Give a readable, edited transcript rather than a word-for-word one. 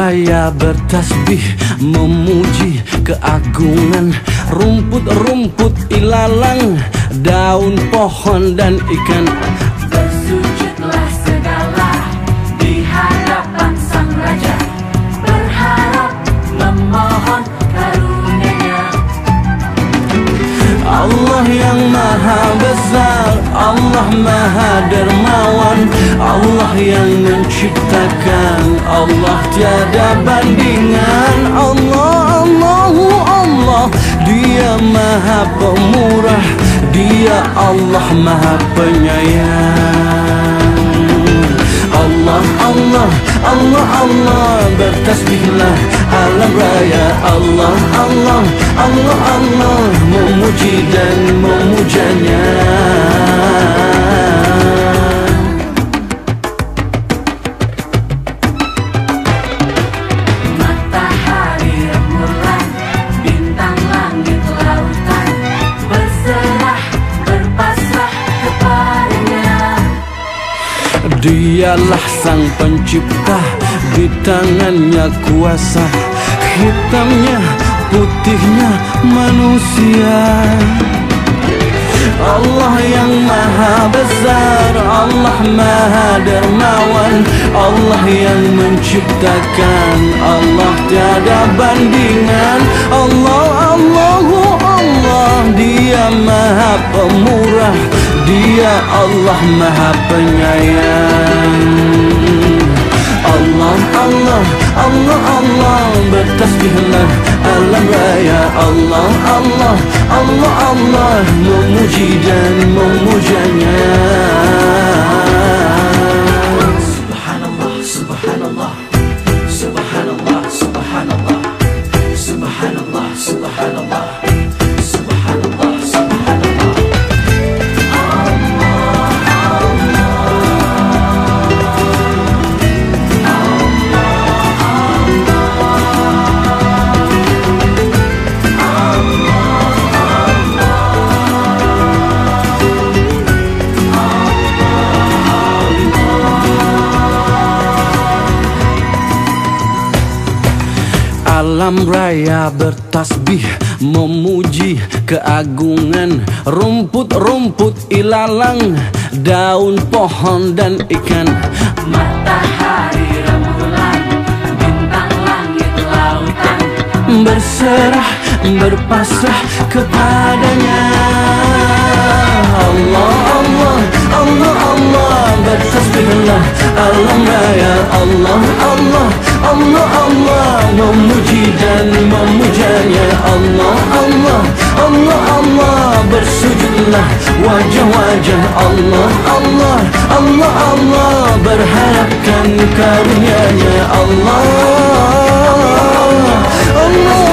raya bertasbih memuji keagungan rumput-rumput ilalang, daun pohon dan ikan. Bersujudlah segala di hadapan Sang Raja, berharap memohon karunia-Nya. Allah yang maha besar, Allah maha dermawan, Allah yang menciptakan, Allah tiada bandingan. Allah, Allahu Allah, Dia maha pemurah, Dia Allah maha penyayang. Allah, Allah, Allah, Allah, bertasbihlah alam raya. Allah, Allah, Allah, Allah, memuji dan memujanya. Matahari, rembulan, bintang, langit, lautan, berserah, berpasrah kepadanya. Dialah sang pencipta, di tangannya kuasa, hitamnya putihnya manusia. Allah yang maha besar, Allah maha dermawan, Allah yang menciptakan, Allah tiada bandingan. Allah, Allahu Allah, Dia maha pemurah, Dia Allah maha penyayang. Allah, Allah, Allah, Allah, bertasbihlah alam raya. Allah, Allah, Allah, Allah, memuji dan memujanya. Subhanallah, subhanallah, subhanallah, subhanallah, subhanallah, subhanallah, subhanallah, subhanallah. Alam raya bertasbih memuji keagungan rumput-rumput ilalang, daun pohon dan ikan. Matahari, rembulan, bintang, langit, lautan, berserah, berpasrah kepadanya. Allah, Allah, Allah, Allah, bertasbihlah alam raya. Allah, Allah, Allah, Allah, memuji dan memujanya. Allah, Allah, Allah, Allah, bersujudlah wajah-wajah. Allah, Allah, Allah, Allah, berharapkan karunia-Nya. Allah, Allah.